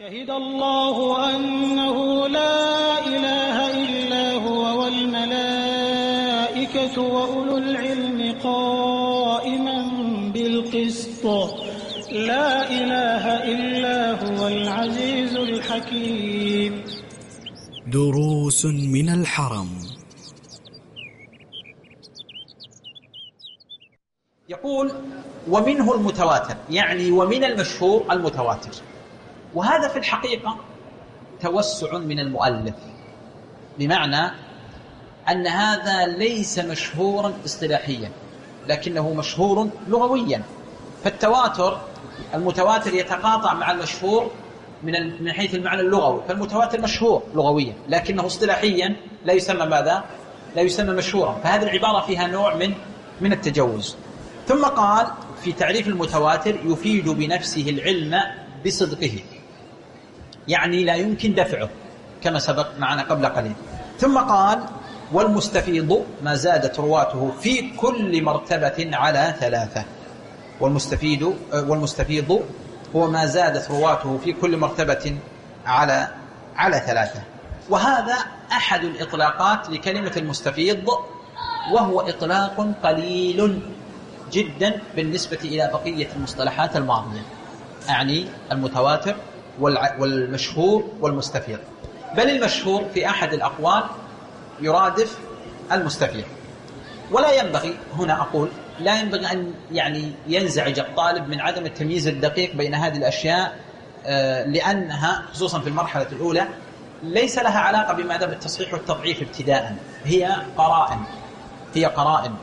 شهد الله أنه لا إله إلا هو والملائكة وأولو العلم قائما بالقسط لا إله إلا هو العزيز الحكيم. دروس من الحرم. يقول ومنه المتواتر، يعني ومن المشهور المتواتر. وهذا في الحقيقة توسع من المؤلف، بمعنى أن هذا ليس مشهورا اصطلاحيا لكنه مشهور لغويا. فالتواتر المتواتر يتقاطع مع المشهور من حيث المعنى اللغوي، فالمتواتر مشهور لغويا لكنه اصطلاحيا لا يسمى ماذا؟ لا يسمى مشهورا. فهذه العبارة فيها نوع من التجوز. ثم قال في تعريف المتواتر يفيد بنفسه العلم بصدقه، يعني لا يمكن دفعه كما سبق معنا قبل قليل. ثم قال والمستفيض ما زادت رواته في كل مرتبة على ثلاثة. والمستفيض هو ما زادت رواته في كل مرتبة على ثلاثة. وهذا أحد الإطلاقات لكلمة المستفيض، وهو إطلاق قليل جدا بالنسبة إلى بقية المصطلحات الماضية، يعني المتواتر والمشهور والمستفيض. بل المشهور في أحد الأقوال يرادف المستفيض. ولا ينبغي هنا أقول لا ينبغي أن يعني ينزعج الطالب من عدم التمييز الدقيق بين هذه الأشياء، لأنها خصوصا في المرحلة الأولى ليس لها علاقة بماذا بالتصحيح والتضعيف ابتداء، هي قرائن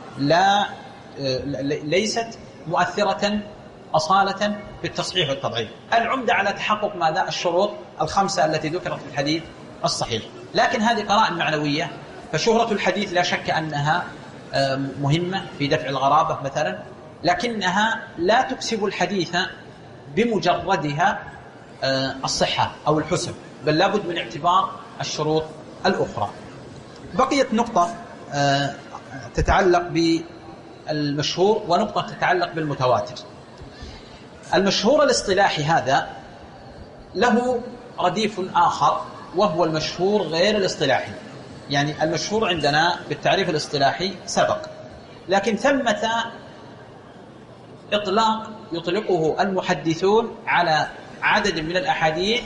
ليست مؤثرة أصالة في التصحيح والتضعيف. العمدة على تحقق ماذا؟ الشروط الخمسة التي ذكرت في الحديث الصحيح. لكن هذه قرائن معنوية، فشهرة الحديث لا شك أنها مهمة في دفع الغرابة مثلا، لكنها لا تكسب الحديث بمجردها الصحة أو الحسن، بل لابد من اعتبار الشروط الأخرى. بقيت نقطة تتعلق بالمشهور ونقطة تتعلق بالمتواتر. المشهور الاصطلاحي هذا له رديف آخر، وهو المشهور غير الاصطلاحي. يعني المشهور عندنا بالتعريف الاصطلاحي سبق، لكن ثمة إطلاق يطلقه المحدثون على عدد من الأحاديث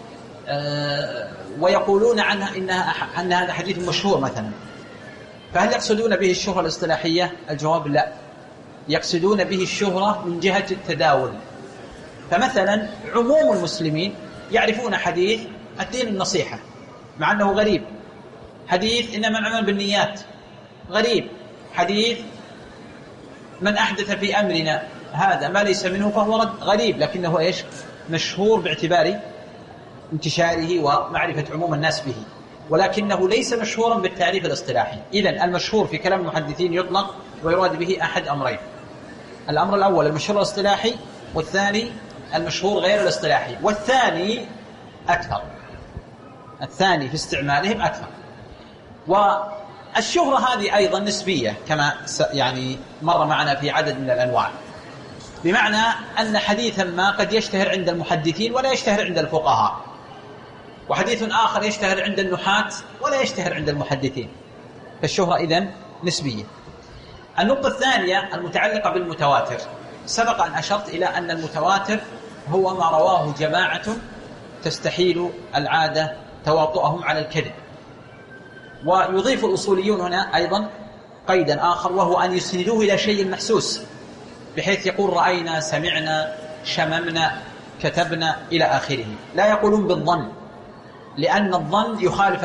ويقولون عنها أن هذا حديث مشهور مثلا. فهل يقصدون به الشهرة الاصطلاحية؟ الجواب لا، يقصدون به الشهرة من جهة التداول. فمثلا عموم المسلمين يعرفون حديث الدين النصيحة مع أنه غريب، حديث إنما الأعمال بالنيات غريب، حديث من أحدث في أمرنا هذا ما ليس منه فهو رد غريب، لكنه إيش؟ مشهور باعتبار انتشاره ومعرفة عموم الناس به، ولكنه ليس مشهورا بالتعريف الاصطلاحي. إذن المشهور في كلام المحدثين يطلق ويراد به أحد أمرين: الأمر الأول المشهور الاصطلاحي، والثاني المشهور غير الاصطلاحي. والثاني أكثر، الثاني في استعمالهم أكثر. والشهرة هذه أيضا نسبية كما يعني مر معنا في عدد من الأنواع، بمعنى أن حديثا ما قد يشتهر عند المحدثين ولا يشتهر عند الفقهاء، وحديث آخر يشتهر عند النحاة ولا يشتهر عند المحدثين، فالشهرة إذن نسبية. النقطة الثانية المتعلقة بالمتواتر، سبق أن أشرت إلى أن المتواتر هو ما رواه جماعة تستحيل العادة تواطؤهم على الكذب. ويضيف الأصوليون هنا أيضا قيدا آخر، وهو أن يسندوه إلى شيء محسوس، بحيث يقول رأينا، سمعنا، شممنا، كتبنا إلى آخره. لا يقولون بالظن، لأن الظن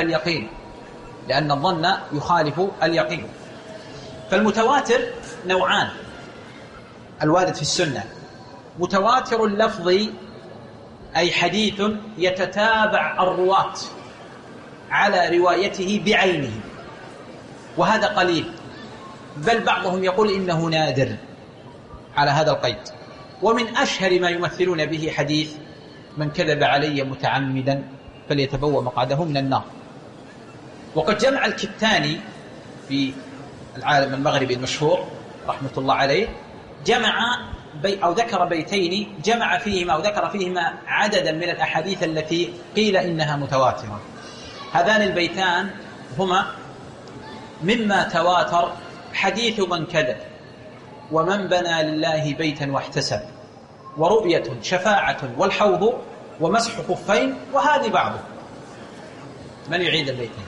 يخالف اليقين. فالمتواتر نوعان الوارد في السنة: متواتر اللفظي، أي حديث يتتابع الرواة على روايته بعينه، وهذا قليل، بل بعضهم يقول إنه نادر على هذا القيد. ومن أشهر ما يمثلون به حديث من كذب علي متعمدا فليتبوأ مقعده من النار. وقد جمع الكتاني في العالم المغربي المشهور رحمة الله عليه، جمع أو ذكر بيتين جمع فيهما أو ذكر فيهما عددا من الأحاديث التي قيل إنها متواترة. هذان البيتان هما: مما تواتر حديث من كذب، ومن بنى لله بيتا واحتسب، ورؤية شفاعة والحوض، ومسح خفين، وهذه بعضه. من يعيد البيتين؟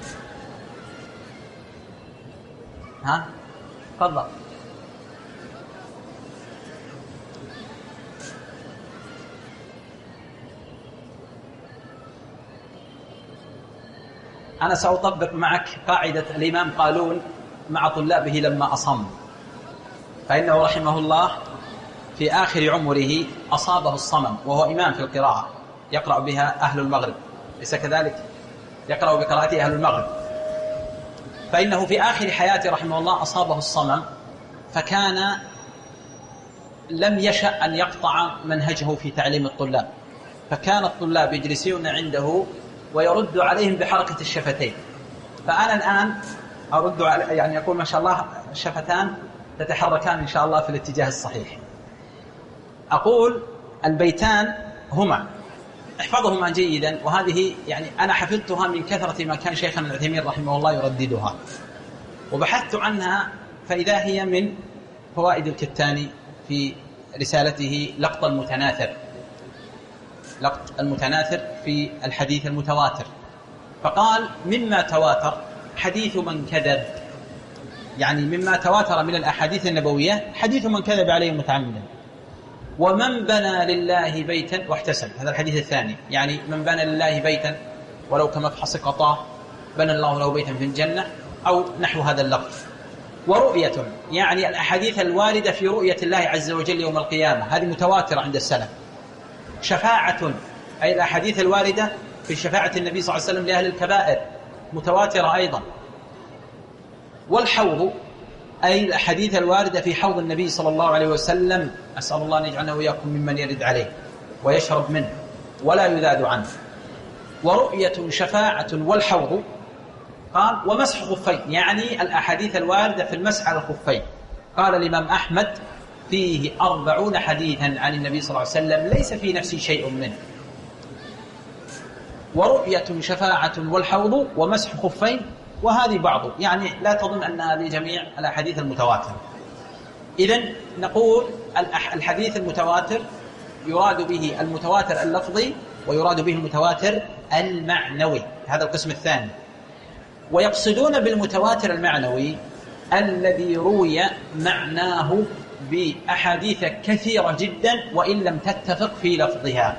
ها؟ تفضل. أنا سأطبق معك قاعدة الإمام قالون مع طلابه لما أصم، فإنه رحمه الله في آخر عمره أصابه الصمم، وهو إمام في القراءة يقرأ بها أهل المغرب، ليس كذلك؟ يقرأ بقراءته أهل المغرب. فإنه في آخر حياته رحمه الله أصابه الصمم، فكان لم يشأ أن يقطع منهجه في تعليم الطلاب، فكان الطلاب يجلسون عنده ويرد عليهم بحركة الشفتين. فأنا الآن أرد يعني يقول ما شاء الله الشفتان تتحركان إن شاء الله في الاتجاه الصحيح. أقول البيتان هما، احفظهما جيدا، وهذه يعني أنا حفظتها من كثرة ما كان شيخنا العثيمين رحمه الله يرددها، وبحثت عنها فإذا هي من فوائد الكتاني في رسالته لقط المتناثر، لقط المتناثر في الحديث المتواتر. فقال: مما تواتر حديث من كذب، يعني مما تواتر من الأحاديث النبوية حديث من كذب عليه متعمدا، ومن بنى لله بيتا واحتسب، هذا الحديث الثاني، يعني من بنى لله بيتا ولو كمفحص قطاه بنى الله له بيتا في الجنة، أو نحو هذا اللفظ. ورؤية، يعني الأحاديث الواردة في رؤية الله عز وجل يوم القيامة، هذه متواترة عند السلف. شفاعة، أي الأحاديث الواردة في شفاعة النبي صلى الله عليه وسلم لأهل الكبائر، متواترة أيضا. والحوض، أي الأحاديث الواردة في حوض النبي صلى الله عليه وسلم، أسأل الله أن يجعلنا وإياكم ممن يرد عليه ويشرب منه ولا يذاد عنه. ورؤية شفاعة والحوض. قال: ومسح خفين، يعني الأحاديث الواردة في المسح على الخفين. قال الإمام أحمد: فيه 40 حديثا عن النبي صلى الله عليه وسلم ليس في نفسي شيء منه. ورؤية شفاعة والحوض ومسح خفين، وهذه بعض، يعني لا تظن أن هذه جميع الأحاديث المتواترة. إذن نقول الحديث المتواتر يراد به المتواتر اللفظي، ويراد به المتواتر المعنوي، هذا القسم الثاني. ويقصدون بالمتواتر المعنوي الذي روي معناه بأحاديث كثيرة جدا وإن لم تتفق في لفظها.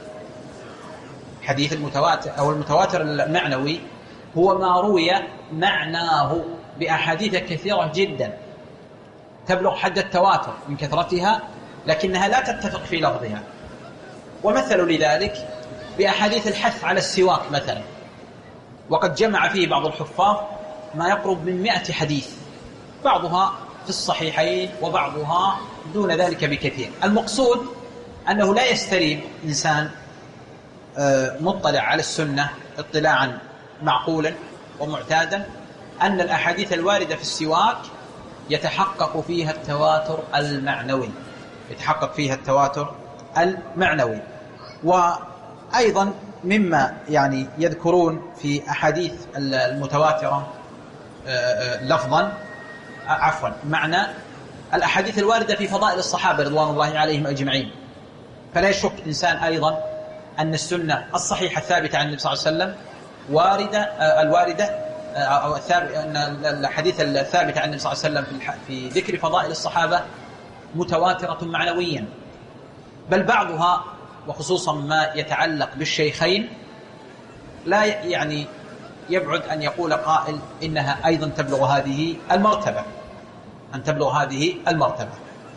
حديث المتواتر أو المتواتر المعنوي هو ما روي معناه بأحاديث كثيرة جدا تبلغ حد التواتر من كثرتها، لكنها لا تتفق في لفظها. ومثل لذلك بأحاديث الحث على السواك مثلا، وقد جمع فيه بعض الحفاظ ما يقرب من 100 حديث، بعضها في الصحيحين وبعضها دون ذلك بكثير. المقصود أنه لا يستريب إنسان مطلع على السنة اطلاعا معقولا ومعتادا أن الأحاديث الواردة في السواك يتحقق فيها التواتر المعنوي، يتحقق فيها التواتر المعنوي. وأيضا مما يعني يذكرون في أحاديث المتواترة لفظا معنى الأحاديث الواردة في فضائل الصحابة رضوان الله عليهم أجمعين. فلا يشك إنسان أيضا أن السنة الصحيحة الثابتة عن النبي صلى الله عليه وسلم الواردة أو أن الحديث الثابت عن النبي صلى الله عليه وسلم في ذكر فضائل الصحابة متواترة معنويا، بل بعضها وخصوصا ما يتعلق بالشيخين لا يعني يبعد أن يقول قائل إنها أيضا تبلغ هذه المرتبة، أن تبلغ هذه المرتبة.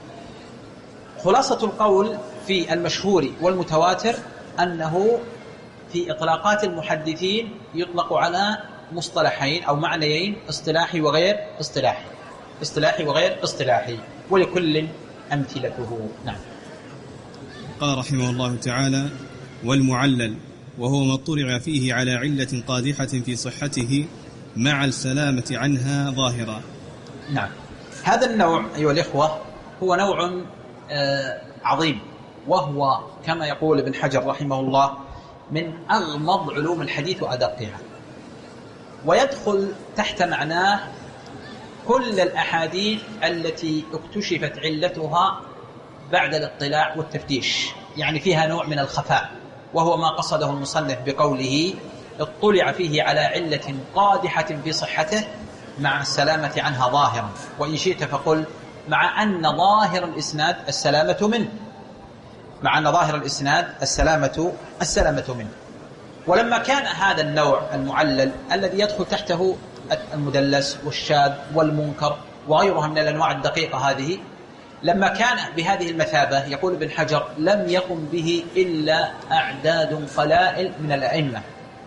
خلاصة القول في المشهور والمتواتر أنه في إطلاقات المحدثين يطلق على مصطلحين أو معنيين: اصطلاحي وغير اصطلاحي، اصطلاحي وغير اصطلاحي، ولكل أمثلته. نعم. قال رحمه الله تعالى: والمعلل وهو ما اطلع فيه على علة قادحة في صحته مع السلامة عنها ظاهرا. نعم. هذا النوع أيها الإخوة هو نوع عظيم، وهو كما يقول ابن حجر رحمه الله من أغمض علوم الحديث وأدقها، ويدخل تحت معناه كل الأحاديث التي اكتشفت علتها بعد الاطلاع والتفتيش، يعني فيها نوع من الخفاء، وهو ما قصده المصنف بقوله اطلع فيه على علة قادحة في صحته مع السلامة عنها ظاهرا، وإن شئت فقل مع أن ظاهر الإسناد السلامة منه، مع أن ظاهر الإسناد السلامة منه. ولما كان هذا النوع المعلل الذي يدخل تحته المدلس والشاذ والمنكر وغيرها من الأنواع الدقيقة هذه، لما كان بهذه المثابة يقول ابن حجر لم يقم به إلا أعداد قلائل من الأئمة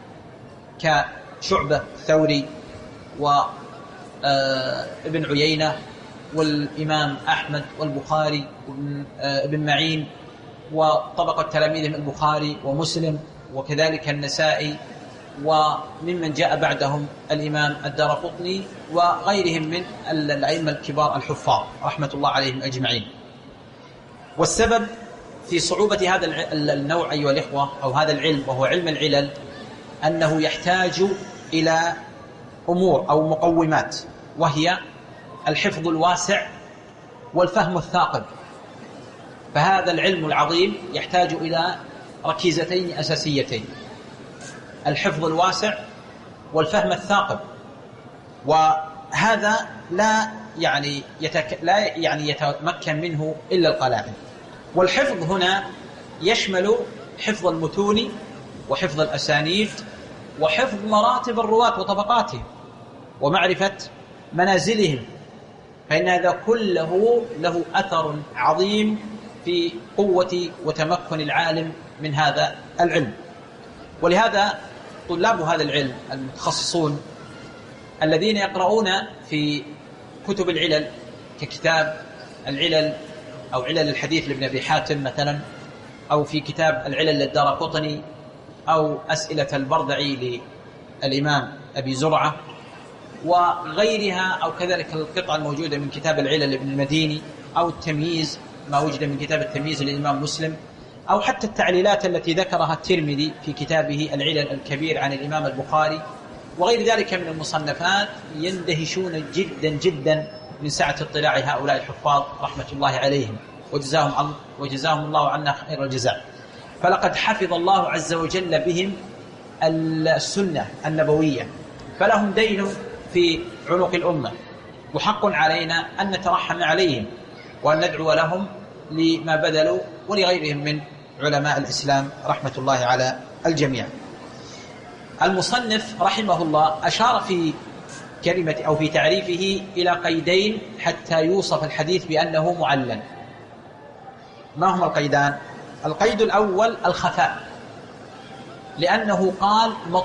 كشعبة الثوري وابن عيينة والإمام أحمد والبخاري وابن معين وطبقة تلاميذهم البخاري ومسلم، وكذلك النسائي، وممن جاء بعدهم الإمام الدارقطني وغيرهم من الأئمة الكبار الحفاظ رحمة الله عليهم أجمعين. والسبب في صعوبة هذا النوع أيها الإخوة أو هذا العلم، وهو علم العلل، أنه يحتاج إلى أمور أو مقومات، وهي الحفظ الواسع والفهم الثاقب. فهذا العلم العظيم يحتاج إلى ركيزتين أساسيتين: الحفظ الواسع والفهم الثاقب. وهذا لا يتمكن منه إلا القلائل. والحفظ هنا يشمل حفظ المتون وحفظ الأسانيد وحفظ مراتب الرواة وطبقاتهم ومعرفة منازلهم، فإن هذا كله له أثر عظيم في قوة وتمكن العالم من هذا العلم. ولهذا طلاب هذا العلم المتخصصون الذين يقرؤون في كتب العلل ككتاب العلل أو علل الحديث لابن أبي حاتم مثلا، أو في كتاب العلل للدارقطني، أو أسئلة البردعي للإمام أبي زرعة وغيرها، أو كذلك القطعة الموجودة من كتاب العلل لابن المديني، أو التمييز ما وجد من كتاب التمييز للإمام مسلم، أو حتى التعليلات التي ذكرها الترمذي في كتابه العلل الكبير عن الإمام البخاري وغير ذلك من المصنفات، يندهشون جدا جدا من سعة اطلاع هؤلاء الحفاظ رحمة الله عليهم وجزاهم الله عنا خير الجزاء. فلقد حفظ الله عز وجل بهم السنة النبوية، فلهم دين في عنق الأمة، وحق علينا أن نترحم عليهم وأن ندعو لهم لما بذلوا ولغيرهم من علماء الإسلام رحمة الله على الجميع. المصنف رحمه الله أشار في كلمة أو في تعريفه إلى قيدين حتى يوصف الحديث بأنه معلل. ما هما القيدان؟ القيد الأول الخفاء، لأنه قال ما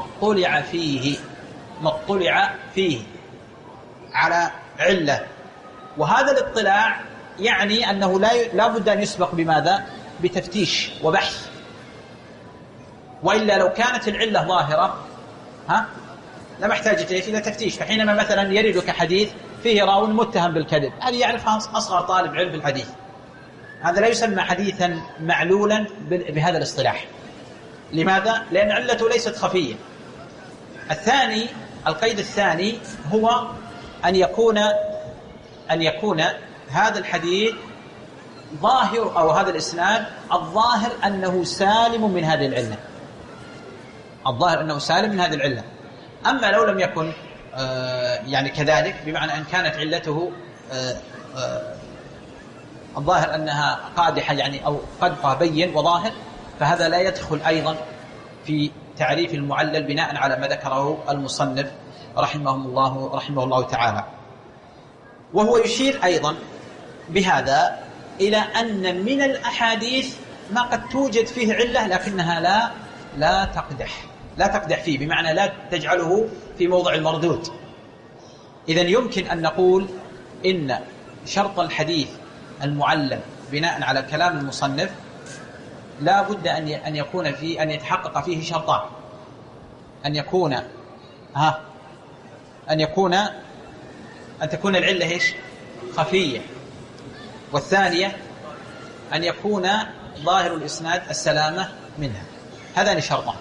اطلع فيه على علة، وهذا الاطلاع يعني أنه لا بد أن يسبق بماذا؟ بتفتيش وبحث، وإلا لو كانت العلة ظاهرة لم احتاج إلى تفتيش. فحينما مثلا يردك حديث فيه راو متهم بالكذب، هذه يعرفها أصغر طالب علم بالحديث، هذا لا يسمى حديثا معلولا بهذا الاصطلاح. لماذا؟ لأن علته ليست خفية. القيد الثاني هو أن يكون هذا الحديث ظاهر أو هذا الإسناد الظاهر أنه سالم من هذه العلة، الظاهر أنه سالم من هذه العلة. أما لو لم يكن يعني كذلك، بمعنى أن كانت علته الظاهر أنها قادحة يعني أو قدحها بين وظاهر، فهذا لا يدخل أيضا في تعريف المعلل بناء على ما ذكره المصنف رحمه الله تعالى. وهو يشير أيضا بهذا إلى أن من الأحاديث ما قد توجد فيه علة لكنها لا تقدح فيه، بمعنى لا تجعله في موضع المردود. إذن يمكن أن نقول إن شرط الحديث المعلل بناء على كلام المصنف لا بد أن يكون فيه أن يتحقق فيه شرطان: أن تكون العلة خفية، والثانية أن يكون ظاهر الإسناد السلامة منها، هذان شرطان.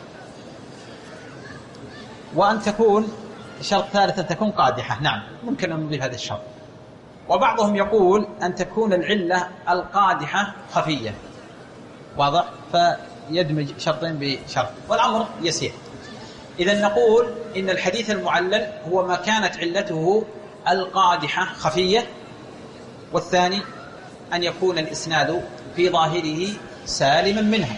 وأن تكون شرط ثالث أن تكون قادحة، نعم ممكن أن نضيف هذا الشرط. وبعضهم يقول أن تكون العلة القادحة خفية، واضح؟ فيدمج شرطين بشرط، والأمر يسير. إذن نقول إن الحديث المعلل هو ما كانت علته القادحة خفية، والثاني أن يكون الإسناد في ظاهره سالما منها.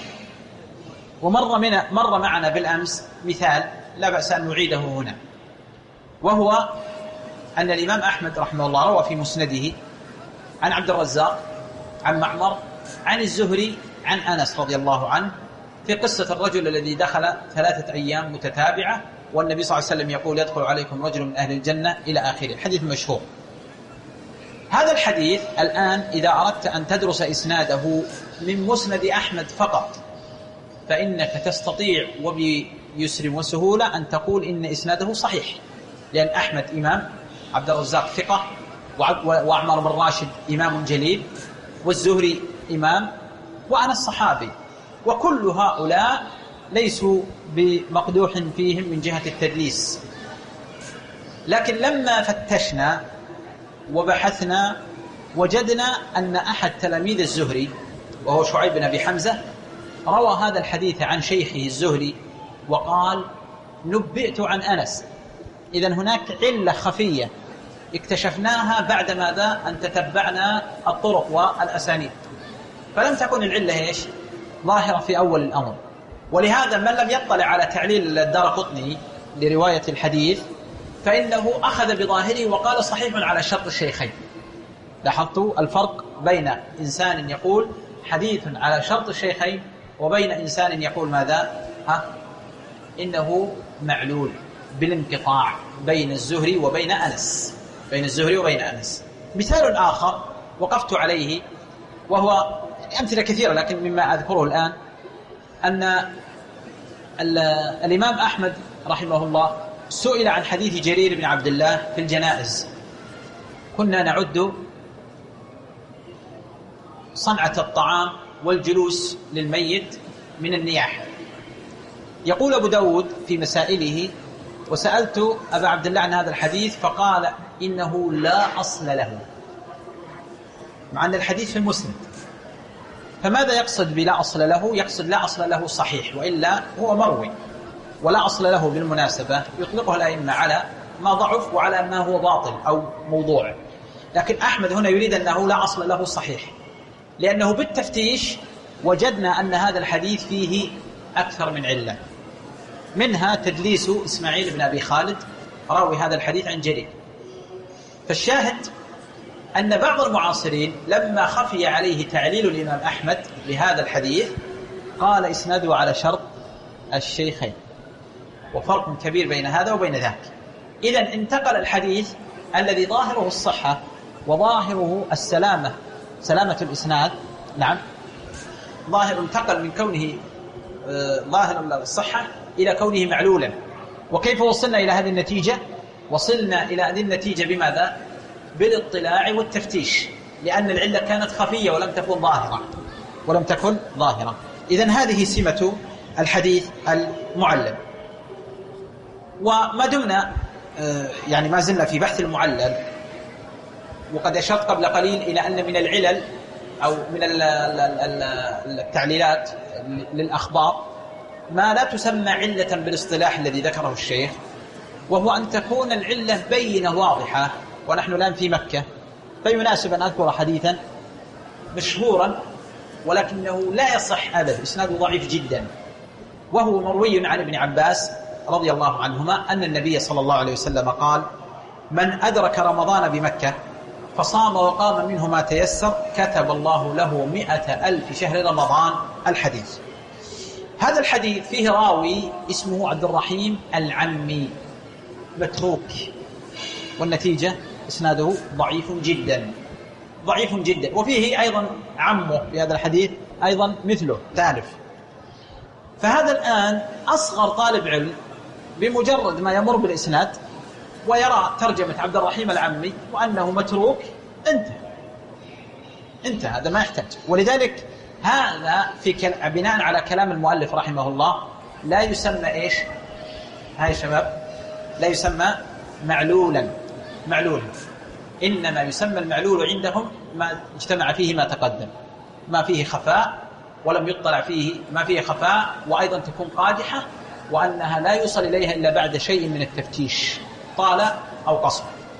ومر معنا بالأمس مثال لا بأس أن نعيده هنا، وهو أن الإمام أحمد رحمه الله روى في مسنده عن عبد الرزاق عن معمر عن الزهري عن أنس رضي الله عنه في قصة الرجل الذي دخل 3 أيام متتابعة والنبي صلى الله عليه وسلم يقول يدخل عليكم رجل من أهل الجنة إلى آخره، الحديث مشهور. هذا الحديث الآن إذا أردت أن تدرس إسناده من مسند أحمد فقط فإنك تستطيع وبيسر وسهولة أن تقول إن إسناده صحيح، لأن أحمد إمام، عبد الرزاق ثقة، وأعمر بن راشد إمام جليل، والزهري إمام، وأنا الصحابي، وكل هؤلاء ليسوا بمقدوح فيهم من جهة التدليس. لكن لما فتشنا وبحثنا وجدنا أن أحد تلاميذ الزهري وهو شعيب بن أبي حمزة روى هذا الحديث عن شيخه الزهري وقال نبئت عن أنس. إذن هناك علة خفية اكتشفناها بعد ماذا؟ أن تتبعنا الطرق والأسانيد، فلم تكن العلة إيش؟ ظاهرة في أول الأمر. ولهذا من لم يطلع على تعليل الدارقطني لرواية الحديث فإنه أخذ بظاهره وقال صحيح على شرط الشيخين. لاحظتوا الفرق بين إنسان يقول حديث على شرط الشيخين وبين إنسان يقول ماذا؟ إنه معلول بالانقطاع بين الزهري وبين أنس، بين الزهري وبين أنس. مثال آخر وقفت عليه وهو أمثلة كثيرة لكن مما أذكره الآن أن الإمام أحمد رحمه الله سئل عن حديث جرير بن عبد الله في الجنائز. كنا نعد صنعة الطعام والجلوس للميت من النياحة. يقول أبو داود في مسائله وسألت أبا عبد الله عن هذا الحديث فقال إنه لا أصل له، مع أن الحديث في المسند. فماذا يقصد بلا أصل له؟ يقصد لا أصل له صحيح، وإلا هو مروي. ولا أصل له بالمناسبة يطلقه الأئمة على ما ضعف وعلى ما هو باطل أو موضوع، لكن أحمد هنا يريد أنه لا أصل له صحيح، لأنه بالتفتيش وجدنا أن هذا الحديث فيه أكثر من علة، منها تدليس إسماعيل بن أبي خالد راوي هذا الحديث عن جرير. فالشاهد أن بعض المعاصرين لما خفي عليه تعليل الإمام أحمد لهذا الحديث قال إسناده على شرط الشيخين، وفرق كبير بين هذا وبين ذاك. إذن انتقل الحديث الذي ظاهره الصحة وظاهره السلامة، سلامة الإسناد، نعم ظاهر، انتقل من كونه ظاهر الصحة إلى كونه معلولا. وكيف وصلنا إلى هذه النتيجة؟ وصلنا إلى هذه النتيجة بماذا؟ بالاطلاع والتفتيش، لأن العلة كانت خفية ولم تكن ظاهرة. إذن هذه سمة الحديث المعلل. وما دمنا يعني ما زلنا في بحث المعلل، وقد أشرت قبل قليل إلى أن من العلل أو من التعليلات للأخبار ما لا تسمى علة بالاصطلاح الذي ذكره الشيخ، وهو أن تكون العلة بينة واضحة. ونحن الآن في مكة، فيناسب أن أذكر حديثا مشهورا ولكنه لا يصح أبدا، إسناده ضعيف جدا، وهو مروي عن ابن عباس رضي الله عنهما أن النبي صلى الله عليه وسلم قال من أدرك رمضان بمكة فصام وقام منه ما تيسر كتب الله له 100,000 شهر رمضان. الحديث هذا الحديث فيه راوي اسمه عبد الرحيم العمي متروك، والنتيجة إسناده ضعيف جدا، وفيه أيضا عمه في هذا الحديث أيضا مثله ثالث. فهذا الآن أصغر طالب علم بمجرد ما يمر بالإسناد ويرى ترجمة عبد الرحيم العمي وأنه متروك انتهى، هذا ما يحتاج. ولذلك هذا بناء على كلام المؤلف رحمه الله لا يسمى إيش؟ هاي شباب لا يسمى معلولا، إنما يسمى المعلول عندهم ما اجتمع فيه ما تقدم، ما فيه خفاء ولم يطلع فيه، ما فيه خفاء وأيضا تكون قادحة، وأنها لا يوصل إليها إلا بعد شيء من التفتيش طال أو قصر.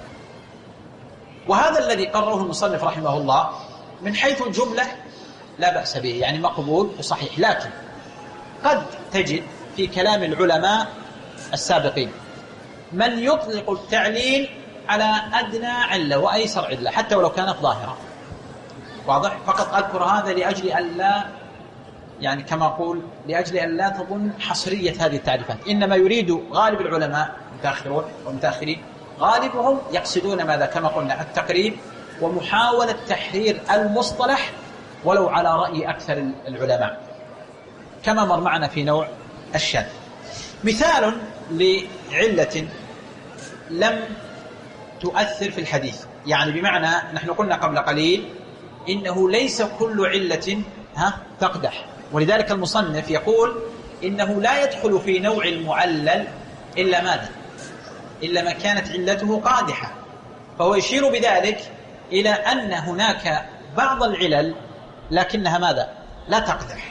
وهذا الذي قرره المصنف رحمه الله من حيث الجملة لا بأس به، يعني مقبول وصحيح. لكن قد تجد في كلام العلماء السابقين من يطلق التعليل على أدنى علة وأيسر علة حتى ولو كانت ظاهرة. واضح؟ فقط أذكر هذا لأجل أن لا، يعني كما أقول، لأجل أن لا تظن حصرية هذه التعريفات. إنما يريد غالب العلماء المتأخرين غالبهم يقصدون ماذا؟ كما قلنا التقريب ومحاولة تحرير المصطلح ولو على رأي أكثر العلماء، كما مر معنا في نوع الشاذ. مثال لعلة لم تؤثر في الحديث، يعني بمعنى نحن قلنا قبل قليل إنه ليس كل علة تقدح، ولذلك المصنف يقول إنه لا يدخل في نوع المعلل إلا ماذا؟ إلا ما كانت علته قادحة. فهو يشير بذلك إلى أن هناك بعض العلل لكنها ماذا؟ لا تقدح.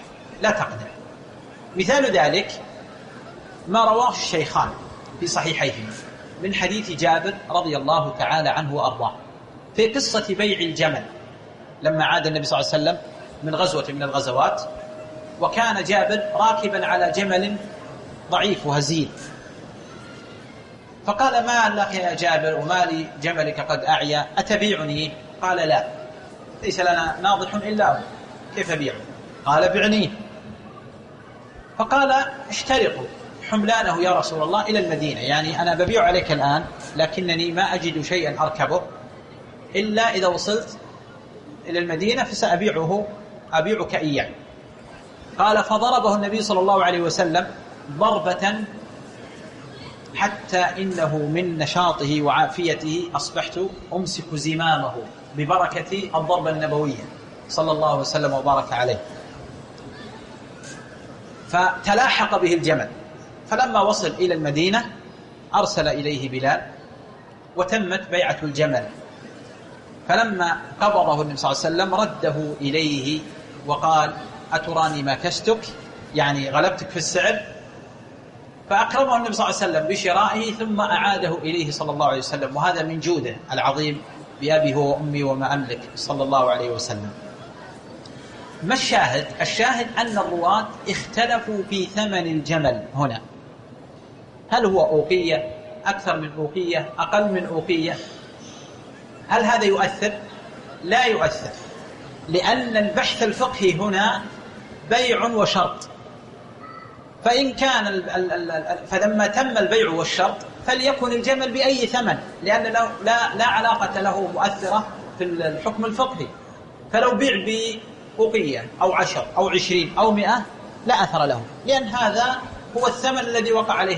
مثال ذلك ما رواه الشيخان في صحيحيهما من حديث جابر رضي الله تعالى عنه وأرضاه في قصة بيع الجمل، لما عاد النبي صلى الله عليه وسلم من غزوة من الغزوات، وكان جابر راكبا على جمل ضعيف وهزيل، فقال: ما لك يا جابر وما لي جملك قد أعيا، أتبيعني؟ قال: لا، ليس لنا ناضح إلا هو، كيف أبيعه؟ قال: بعنيه. فقال: اشترطوا حملانه يا رسول الله إلى المدينة، يعني أنا ببيع عليك الآن لكنني ما أجد شيئا أركبه إلا إذا وصلت إلى المدينة فسأبيعك إياه. قال: فضربه النبي صلى الله عليه وسلم ضربة حتى إنه من نشاطه وعافيته أصبحت أمسك زمامه ببركة الضربة النبوية صلى الله وسلم وبارك عليه. فتلاحق به الجمل، فلما وصل إلى المدينة أرسل إليه بلال وتمت بيعة الجمل. فلما قبضه النبي صلى الله عليه وسلم رده إليه وقال: أتراني ما كستك، يعني غلبتك في السعر. فأكرمه النبي صلى الله عليه وسلم بشرائه ثم أعاده إليه صلى الله عليه وسلم، وهذا من جوده العظيم بأبي هو وأمي وما أملك صلى الله عليه وسلم. ما الشاهد؟ الشاهد أن الرواة اختلفوا في ثمن الجمل هنا، هل هو أوقية، أكثر من أوقية، أقل من أوقية؟ هل هذا يؤثر؟ لا يؤثر، لأن البحث الفقهي هنا بيع وشرط، فإن كان فلما تم البيع والشرط فليكن الجمل بأي ثمن، لأن لا علاقة له مؤثرة في الحكم الفقهي. فلو بيع بأوقية أو 10 أو 20 أو 100 لا أثر له، لأن هذا هو الثمن الذي وقع عليه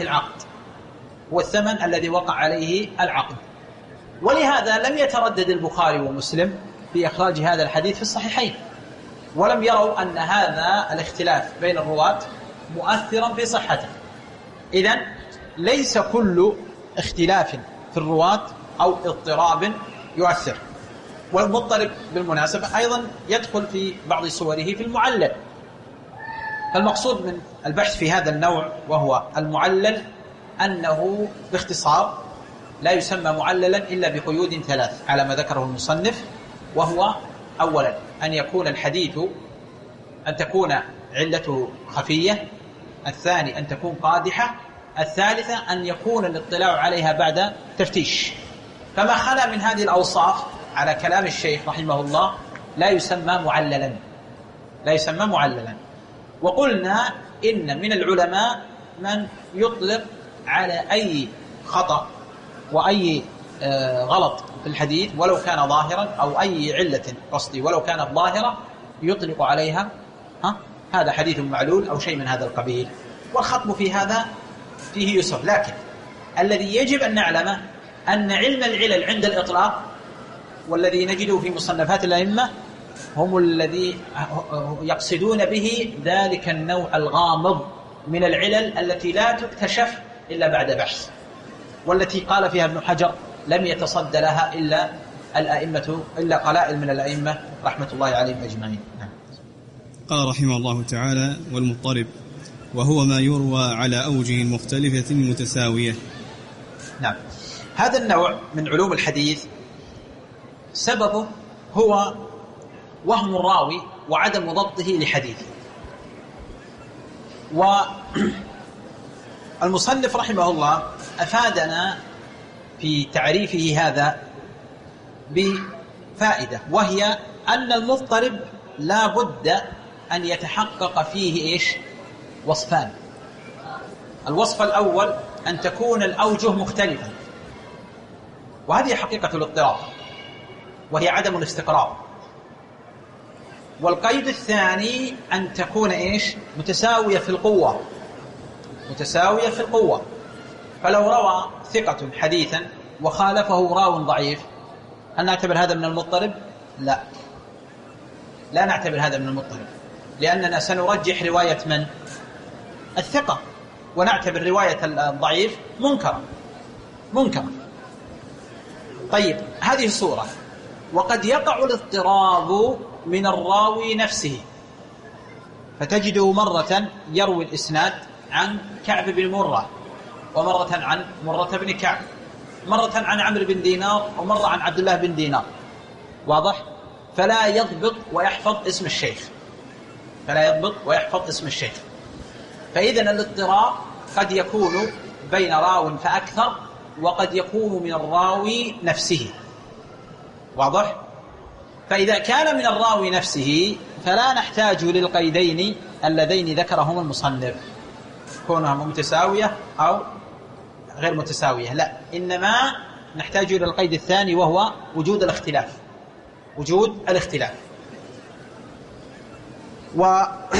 العقد، ولهذا لم يتردد البخاري ومسلم في إخراج هذا الحديث في الصحيحين، ولم يروا أن هذا الاختلاف بين الرواة مؤثرا في صحته. إذن ليس كل اختلاف في الرواة أو اضطراب يؤثر. والمضطرب بالمناسبة أيضا يدخل في بعض صوره في المعلل. المقصود من البحث في هذا النوع وهو المعلل أنه باختصار لا يسمى معللا إلا بقيود 3 على ما ذكره المصنف، وهو أولا أن يكون الحديث أن تكون علته خفية، الثاني أن تكون قادحة، الثالثة أن يكون الاطلاع عليها بعد تفتيش. فما خلا من هذه الأوصاف على كلام الشيخ رحمه الله لا يسمى معللا. وقلنا إن من العلماء من يطلق على أي خطأ وأي غلط في الحديث ولو كان ظاهرا، أو أي علة قصدي ولو كانت ظاهرة يطلق عليها هذا حديث معلول أو شيء من هذا القبيل. والخطب في هذا فيه يسر، لكن الذي يجب أن نعلمه أن علم العلل عند الإطلاق والذي نجده في مصنفات الأئمة هم الذي يقصدون به ذلك النوع الغامض من العلل التي لا تكتشف إلا بعد بحث، والتي قال فيها ابن حجر لم يتصدى لها إلا الأئمة، إلا قلائل من الأئمة رحمة الله عليهم أجمعين. قال رحمه الله تعالى: والمضطرب وهو ما يروى على أوجه مختلفة متساوية. نعم، هذا النوع من علوم الحديث سببه هو وهم الراوي وعدم ضبطه لحديثه. والمصنف رحمه الله أفادنا في تعريفه هذا بفائدة، وهي أن المضطرب لا بد أن يتحقق فيه وصفان. الوصف الأول أن تكون الأوجه مختلفة، وهذه حقيقة الاضطراب وهي عدم الاستقرار. والقيد الثاني أن تكون متساوية في القوة، متساوية في القوة. فلو روى ثقة حديثا وخالفه راو ضعيف، هل نعتبر هذا من المضطرب؟ لا نعتبر هذا من المضطرب، لأننا سنرجح رواية من؟ الثقة، ونعتبر رواية الضعيف منكرة. طيب، هذه صورة. وقد يقع الاضطراب من الراوي نفسه، فتجده مرة يروي الإسناد عن كعب بن مرة، ومرة عن مرة بن كعب، مرة عن عمرو بن دينار، ومرة عن عبد الله بن دينار. واضح؟ فلا يضبط ويحفظ اسم الشيخ. فإذا الاضطراب قد يكون بين راو فأكثر، وقد يكون من الراوي نفسه. واضح؟ فإذا كان من الراوي نفسه فلا نحتاج للقيدين اللذين ذكرهما المصنف، كونها متساوية أو غير متساوية، لا، إنما نحتاج إلى القيد الثاني، وهو وجود الاختلاف. ومن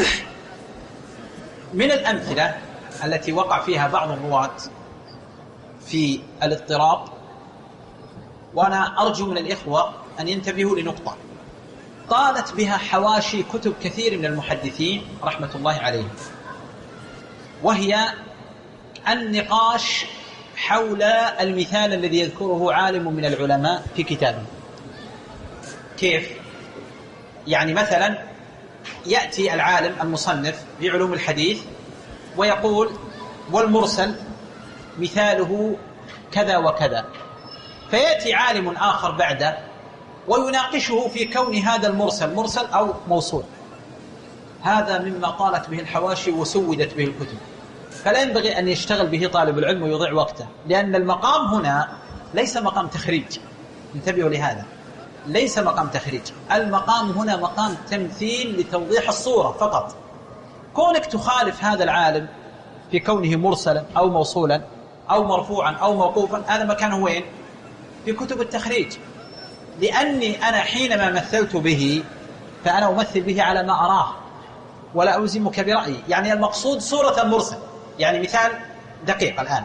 الأمثلة التي وقع فيها بعض الرواة في الاضطراب، وأنا أرجو من الإخوة أن ينتبهوا لنقطة طالت بها حواشي كتب كثير من المحدثين رحمة الله عليهم، وهي النقاش حول المثال الذي يذكره عالم من العلماء في كتابه. كيف؟ يعني مثلا يأتي العالم المصنف بعلوم الحديث ويقول: والمرسل مثاله كذا وكذا، فيأتي عالم آخر بعده ويناقشه في كون هذا المرسل مرسل أو موصول. هذا مما طالت به الحواشي وسودت به الكتب، فلا ينبغي أن يشتغل به طالب العلم ويضيع وقته، لأن المقام هنا ليس مقام تخريج. انتبهوا لهذا، ليس مقام تخريج، المقام هنا مقام تمثيل لتوضيح الصورة فقط. كونك تخالف هذا العالم في كونه مرسلا أو موصولا أو مرفوعا أو موقوفا، هذا مكانه وين؟ في كتب التخريج. لأني أنا حينما مثلت به فأنا أمثل به على ما أراه ولا ألزمك برأيي. يعني المقصود صورة المرسل. يعني مثال دقيق الآن،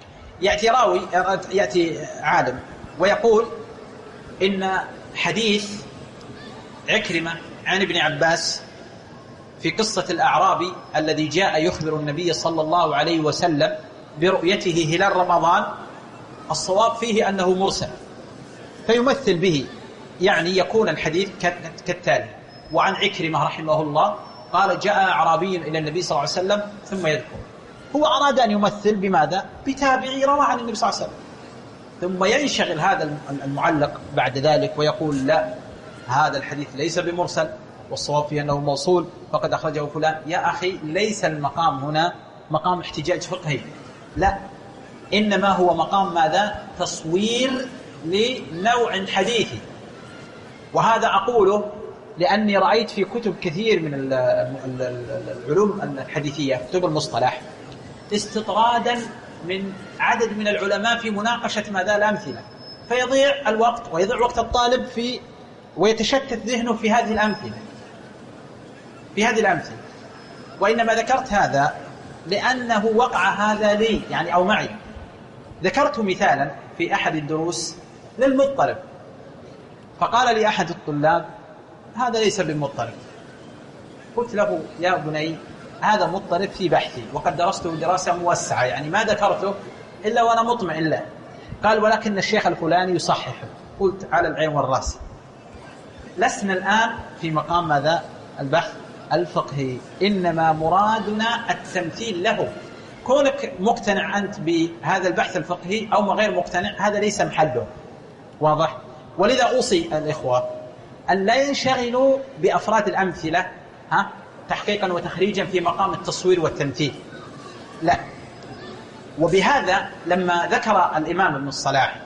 يأتي عالم ويقول إن حديث عكرمة عن ابن عباس في قصة الأعرابي الذي جاء يخبر النبي صلى الله عليه وسلم برؤيته هلال رمضان، الصواب فيه أنه مرسل، فيمثل به. يعني يكون الحديث كالتالي: وعن عكرمة رحمه الله قال: جاء أعرابي إلى النبي صلى الله عليه وسلم ثم يذكر. هو أراد أن يمثل بماذا؟ بتابعي روى عن النبي صلى الله عليه وسلم. ثم ينشغل هذا المعلق بعد ذلك ويقول: لا، هذا الحديث ليس بمرسل، والصواب فيه أنه موصول، فقد أخرجه فلان. يا أخي، ليس المقام هنا مقام احتجاج فقهي، لا، إنما هو مقام ماذا؟ تصوير لنوع حديثي. وهذا أقوله لأني رأيت في كتب كثير من العلوم الحديثية، كتب المصطلح، استطرادا من عدد من العلماء في مناقشة ماذا؟ الأمثلة، فيضيع الوقت ويضيع وقت الطالب ويتشتت ذهنه في هذه الأمثلة. وإنما ذكرت هذا لأنه وقع هذا لي، يعني أو معي. ذكرت مثالا في أحد الدروس للمضطرب، فقال لي أحد الطلاب: هذا ليس بمضطرب. قلت له يا بني هذا مضطرب في بحثي وقد درسته دراسة موسعة، يعني ما ذكرته إلا وأنا مطمئن له. قال ولكن الشيخ الفلاني يصححه. قلت على العين والرأس، لسنا الآن في مقام ماذا؟ البحث الفقهي، إنما مرادنا التمثيل له. كونك مقتنع أنت بهذا البحث الفقهي أو غير مقتنع هذا ليس محله، واضح؟ ولذا أوصي الإخوة أن لا ينشغلوا بأفراد الأمثلة تحقيقا وتخريجا في مقام التصوير والتمثيل، لا. وبهذا لما ذكر الإمام ابن الصلاح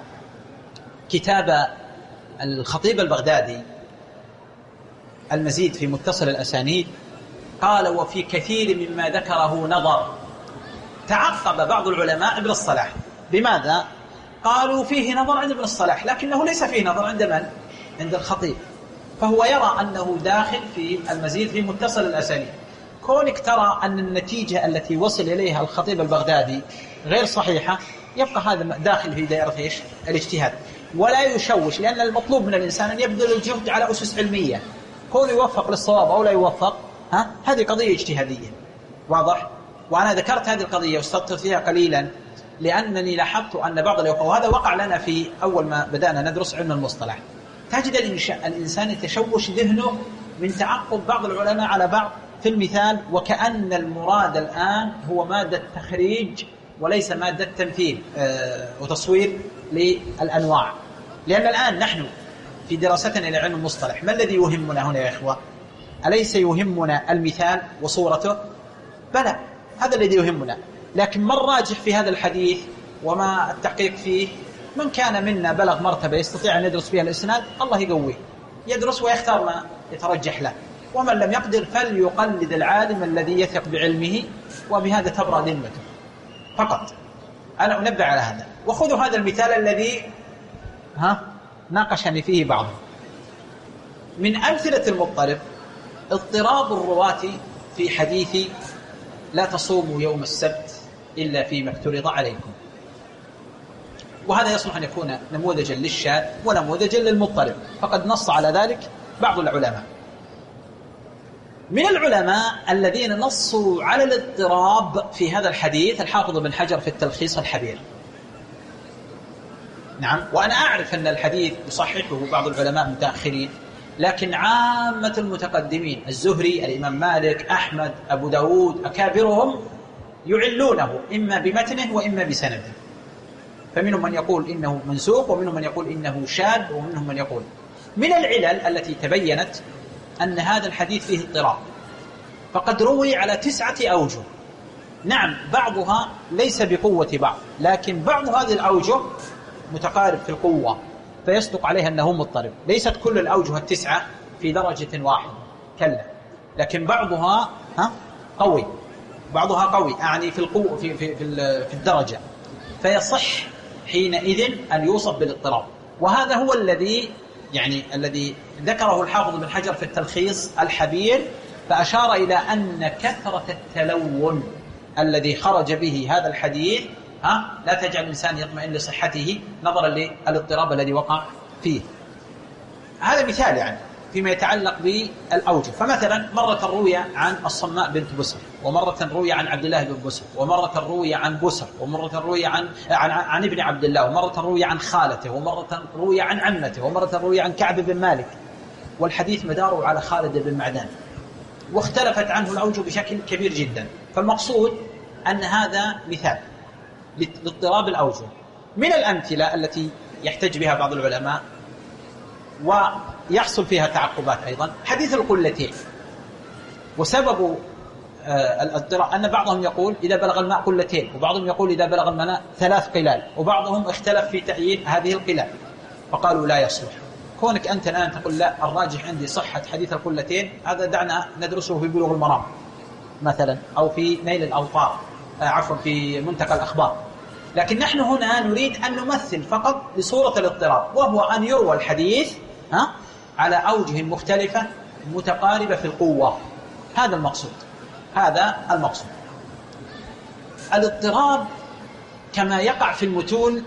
كتاب الخطيب البغدادي المزيد في متصل الأسانيد، قال وفي كثير مما ذكره نظر. تعقب بعض العلماء ابن الصلاح، بماذا؟ قالوا فيه نظر عند ابن الصلاح، لكنه ليس فيه نظر عند من؟ عند الخطيب، فهو يرى أنه داخل في المزيد في متصل الأسانيد. كونك ترى أن النتيجة التي وصل إليها الخطيب البغدادي غير صحيحة، يبقى هذا داخل في دائرة إيش؟ الاجتهاد، ولا يشوش، لأن المطلوب من الإنسان أن يبذل الجهد على أسس علمية. كون يوفق للصواب أو لا يوفق هذه قضية اجتهادية، واضح؟ وأنا ذكرت هذه القضية واستطرت فيها قليلا لأنني لاحظت أن بعض الأوقات، وهذا وقع لنا في أول ما بدأنا ندرس علم المصطلح، تجد الإنسان يتشوش ذهنه من تعقب بعض العلماء على بعض في المثال، وكأن المراد الآن هو مادة تخريج وليس مادة تمثيل وتصوير للأنواع. لأن الآن نحن في دراستنا لعلم المصطلح ما الذي يهمنا هنا يا إخوة؟ أليس يهمنا المثال وصورته؟ بلى، هذا الذي يهمنا. لكن ما الراجح في هذا الحديث وما التحقيق فيه؟ من كان منا بلغ مرتبة يستطيع أن يدرس فيها الإسناد الله يقويه، يدرس ويختار ما يترجح له، ومن لم يقدر فليقلد العالم الذي يثق بعلمه، وبهذا تبرأ ذمته فقط. أنا أنبه على هذا. وخذوا هذا المثال الذي ناقشني فيه بعضهم. من أمثلة المضطرب اضطراب الرواة في حديث لا تصوموا يوم السبت إلا فيما افترض عليكم، وهذا يصلح أن يكون نموذجا للشاذ ونموذجا للمضطرب، فقد نص على ذلك بعض العلماء. من العلماء الذين نصوا على الاضطراب في هذا الحديث الحافظ بن حجر في التلخيص الحبير. نعم، وأنا أعرف أن الحديث يصححه بعض العلماء المتأخرين، لكن عامة المتقدمين الزهري، الإمام مالك، أحمد، أبو داود، أكابرهم يعلونه إما بمتنه وإما بسنده. فمنهم من يقول إنه منسوق، ومنهم من يقول إنه شاذ، ومنهم من يقول. من العلل التي تبينت أن هذا الحديث فيه اضطراب، فقد روي على 9 أوجه. نعم، بعضها ليس بقوة بعض، لكن بعض هذه الأوجه متقارب في القوة فيصدق عليها أنه مضطرب. ليست كل الأوجه 9 في درجة واحدة، كلا، لكن بعضها قوي، بعضها قوي يعني في القوة في الدرجة، فيصح حينئذ أن يوصف بالاضطراب. وهذا هو الذي ذكره الحافظ بن حجر في التلخيص الحبير، فأشار إلى أن كثرة التلون الذي خرج به هذا الحديث لا تجعل الإنسان يطمئن لصحته نظرا للاضطراب الذي وقع فيه. هذا مثال يعني فيما يتعلق بالأوجه. فمثلا مرة روي عن الصماء بنت بسر، ومرة روي عن عبد الله بن بسر، ومرة روي عن بسر، ومرة روي عن ابن عبد الله، ومرة روي عن خالته، ومرة روي عن عمته، ومرة روي عن كعب بن مالك، والحديث مداره على خالد بن معدان، واختلفت عنه الأوجه بشكل كبير جدا. فالمقصود أن هذا مثال لاضطراب الأوجه. من الأمثلة التي يحتج بها بعض العلماء ويحصل فيها تعقبات أيضا حديث القلتين. وسبب الاضطراب أن بعضهم يقول إذا بلغ الماء قلتين، وبعضهم يقول إذا بلغ الماء 3 قلال، وبعضهم اختلف في تعيين هذه القلال، فقالوا لا يصلح. كونك أنت الآن تقول لا، الراجح عندي صحة حديث القلتين، هذا دعنا ندرسه في بلوغ المرام مثلا، أو في نيل الأوطار، في منتقى الأخبار. لكن نحن هنا نريد أن نمثل فقط بصورة الاضطراب، وهو أن يروى الحديث على أوجه مختلفة متقاربة في القوة. هذا المقصود، هذا المقصود. الاضطراب كما يقع في المتون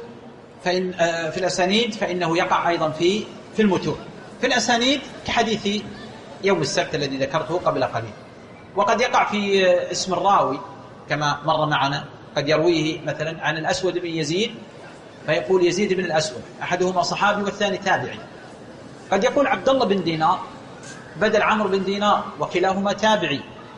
في الأسانيد، فإنه يقع أيضا في المتون. في الأسانيد كحديث يوم السبت الذي ذكرته قبل قليل. وقد يقع في اسم الراوي كما مر معنا، قد يرويه مثلا عن الأسود بن يزيد فيقول يزيد بن الأسود، أحدهما صحابي والثاني تابعي. قد يقول عبد الله بن دينار بدل عمرو بن دينار وكلاهما تابعي.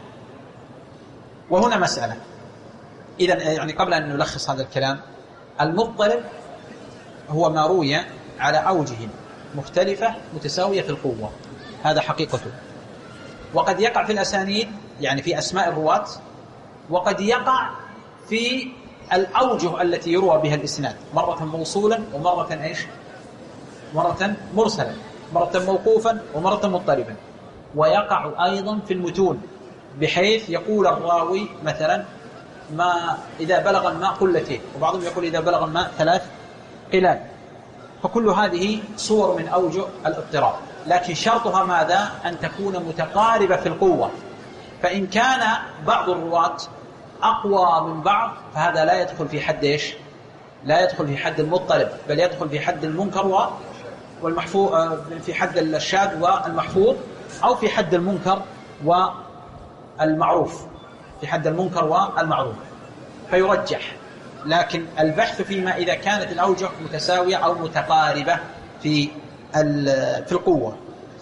وهنا مسألة، إذن يعني قبل أن نلخص هذا الكلام، المضطرب هو ما روي على أوجه مختلفة متساوية في القوة، هذا حقيقته. وقد يقع في الأسانيد يعني في أسماء الرواة، وقد يقع في الأوجه التي يروى بها الإسناد، مرة موصولا ومرة إيش؟ مرة مرسلا، مرة موقوفا ومرة مضطربا. ويقع أيضا في المتون، بحيث يقول الراوي مثلا ما إذا بلغ الماء قلتين، وبعضهم يقول إذا بلغ الماء 3 قلال. فكل هذه صور من أوجه الاضطراب، لكن شرطها ماذا؟ أن تكون متقاربة في القوة. فإن كان بعض الرواة أقوى من بعض فهذا لا يدخل في حد إيش؟ لا يدخل في حد المضطرب، بل يدخل في حد المنكر والمحفوظ، في حد الشاذ والمحفوظ، أو في حد المنكر والمعروف، في حد المنكر والمعروف فيرجح. لكن البحث فيما إذا كانت الأوجه متساوية أو متقاربة في القوة.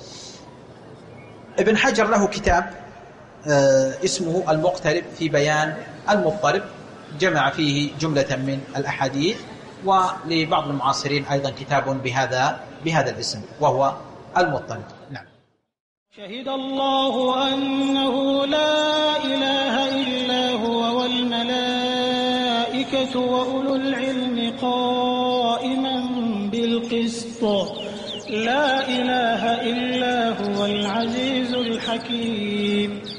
ابن حجر له كتاب اسمه المقترب في بيان المضطرب، جمع فيه جملة من الأحاديث. ولبعض المعاصرين أيضا كتاب بهذا الاسم وهو المضطرب. نعم. شهد الله أنه لا إله إلا هو والملائكة وأولو العلم قائما بالقسط لا إله إلا هو العزيز الحكيم.